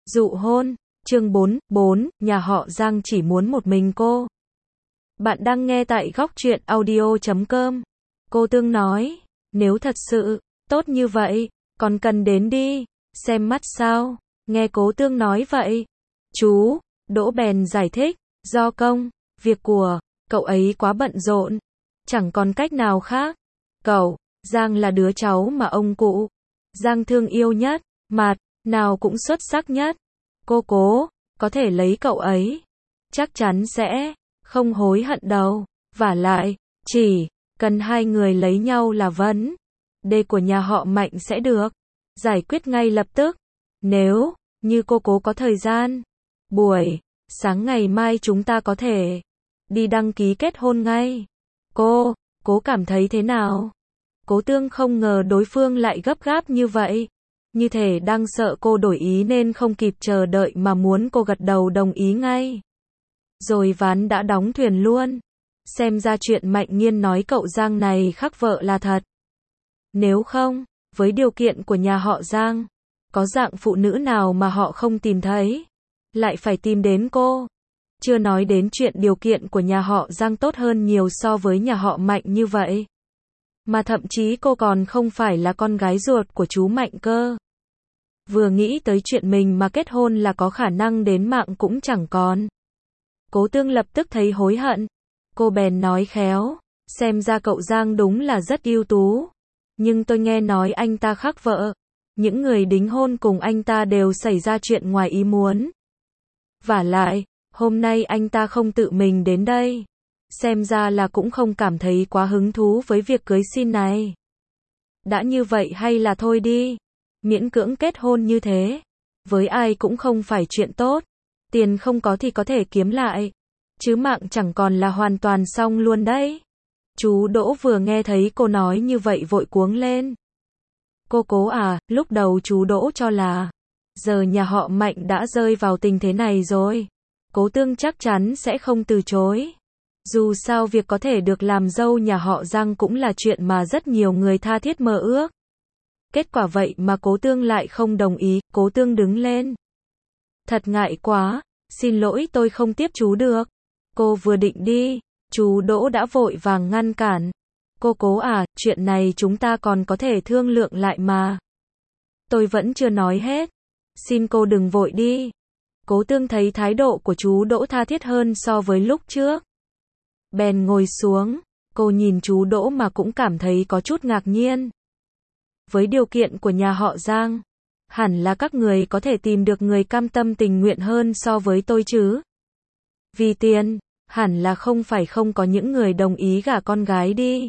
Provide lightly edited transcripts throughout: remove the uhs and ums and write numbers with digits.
Dụ hôn, chương 4, nhà họ Giang chỉ muốn một mình cô. Bạn đang nghe tại góc truyện audio.com. Cô Tương nói, nếu thật sự tốt như vậy, còn cần đến đi xem mắt sao? Nghe Cố Tương nói vậy, chú Đỗ bèn giải thích, do công việc của cậu ấy quá bận rộn, chẳng còn cách nào khác. Cậu Giang là đứa cháu mà ông cụ Giang thương yêu nhất, mặt nào cũng xuất sắc nhất. Cô Cố có thể lấy cậu ấy, chắc chắn sẽ không hối hận đâu. Vả lại, chỉ cần hai người lấy nhau là vấn đề của nhà họ Mạnh sẽ được giải quyết ngay lập tức. Nếu như cô Cố có thời gian, buổi sáng ngày mai chúng ta có thể đi đăng ký kết hôn ngay. Cô Cố cảm thấy thế nào? Cố Tương không ngờ đối phương lại gấp gáp như vậy, như thể đang sợ cô đổi ý nên không kịp chờ đợi mà muốn cô gật đầu đồng ý ngay. Rồi ván đã đóng thuyền luôn. Xem ra chuyện Mạnh Nghiên nói cậu Giang này khắc vợ là thật. Nếu không, với điều kiện của nhà họ Giang, có dạng phụ nữ nào mà họ không tìm thấy, lại phải tìm đến cô. Chưa nói đến chuyện điều kiện của nhà họ Giang tốt hơn nhiều so với nhà họ Mạnh như vậy. Mà thậm chí cô còn không phải là con gái ruột của chú Mạnh cơ. Vừa nghĩ tới chuyện mình mà kết hôn là có khả năng đến mạng cũng chẳng còn. Cố Tương lập tức thấy hối hận. Cô bèn nói khéo, xem ra cậu Giang đúng là rất ưu tú. Nhưng tôi nghe nói anh ta khắc vợ. Những người đính hôn cùng anh ta đều xảy ra chuyện ngoài ý muốn. Vả lại, hôm nay anh ta không tự mình đến đây. Xem ra là cũng không cảm thấy quá hứng thú với việc cưới xin này. Đã như vậy hay là thôi đi. Miễn cưỡng kết hôn như thế, với ai cũng không phải chuyện tốt. Tiền không có thì có thể kiếm lại, chứ mạng chẳng còn là hoàn toàn xong luôn đấy. Chú Đỗ vừa nghe thấy cô nói như vậy vội cuống lên. Cô Cố à, lúc đầu chú Đỗ cho là giờ nhà họ Mạnh đã rơi vào tình thế này rồi, Cố Tương chắc chắn sẽ không từ chối. Dù sao việc có thể được làm dâu nhà họ Giang cũng là chuyện mà rất nhiều người tha thiết mơ ước. Kết quả vậy mà Cố Tương lại không đồng ý. Cố Tương đứng lên. Thật ngại quá, xin lỗi tôi không tiếp chú được. Cô vừa định đi, chú Đỗ đã vội vàng ngăn cản. Cô Cố à, chuyện này chúng ta còn có thể thương lượng lại mà. Tôi vẫn chưa nói hết. Xin cô đừng vội đi. Cố Tương thấy thái độ của chú Đỗ tha thiết hơn so với lúc trước. Bèn ngồi xuống, cô nhìn chú Đỗ mà cũng cảm thấy có chút ngạc nhiên. Với điều kiện của nhà họ Giang, hẳn là các người có thể tìm được người cam tâm tình nguyện hơn so với tôi chứ. Vì tiền, hẳn là không phải không có những người đồng ý gả con gái đi.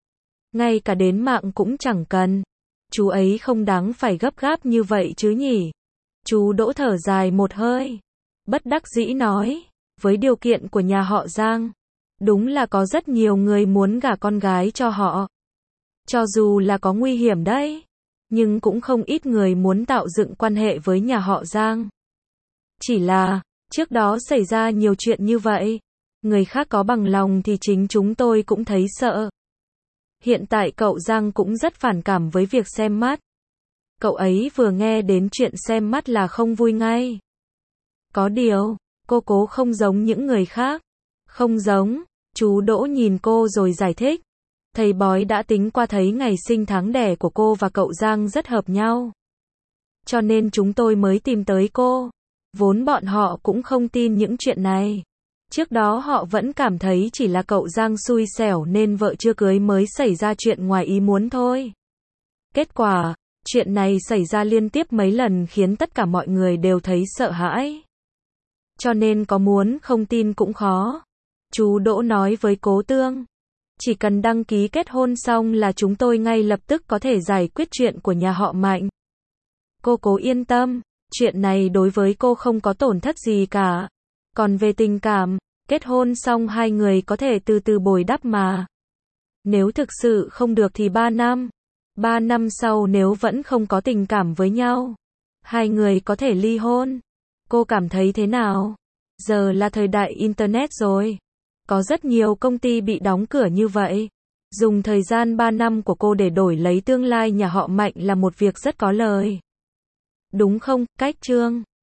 Ngay cả đến mạng cũng chẳng cần. Chú ấy không đáng phải gấp gáp như vậy chứ nhỉ. Chú Đỗ thở dài một hơi, bất đắc dĩ nói, với điều kiện của nhà họ Giang, đúng là có rất nhiều người muốn gả con gái cho họ. Cho dù là có nguy hiểm đấy, nhưng cũng không ít người muốn tạo dựng quan hệ với nhà họ Giang. Chỉ là, trước đó xảy ra nhiều chuyện như vậy, người khác có bằng lòng thì chính chúng tôi cũng thấy sợ. Hiện tại cậu Giang cũng rất phản cảm với việc xem mắt. Cậu ấy vừa nghe đến chuyện xem mắt là không vui ngay. Có điều, cô Cố không giống những người khác. Không giống, chú Đỗ nhìn cô rồi giải thích. Thầy bói đã tính qua thấy ngày sinh tháng đẻ của cô và cậu Giang rất hợp nhau. Cho nên chúng tôi mới tìm tới cô. Vốn bọn họ cũng không tin những chuyện này. Trước đó họ vẫn cảm thấy chỉ là cậu Giang xui xẻo nên vợ chưa cưới mới xảy ra chuyện ngoài ý muốn thôi. Kết quả, chuyện này xảy ra liên tiếp mấy lần khiến tất cả mọi người đều thấy sợ hãi. Cho nên có muốn không tin cũng khó. Chú Đỗ nói với Cố Tương. Chỉ cần đăng ký kết hôn xong là chúng tôi ngay lập tức có thể giải quyết chuyện của nhà họ Mạnh. Cô Cố yên tâm, chuyện này đối với cô không có tổn thất gì cả. Còn về tình cảm, kết hôn xong hai người có thể từ từ bồi đắp mà. Nếu thực sự không được thì 3 năm. 3 năm sau nếu vẫn không có tình cảm với nhau, hai người có thể ly hôn. Cô cảm thấy thế nào? Giờ là thời đại Internet rồi. Có rất nhiều công ty bị đóng cửa như vậy. Dùng thời gian 3 năm của cô để đổi lấy tương lai nhà họ Mạnh là một việc rất có lời. Đúng không, Cách Trương?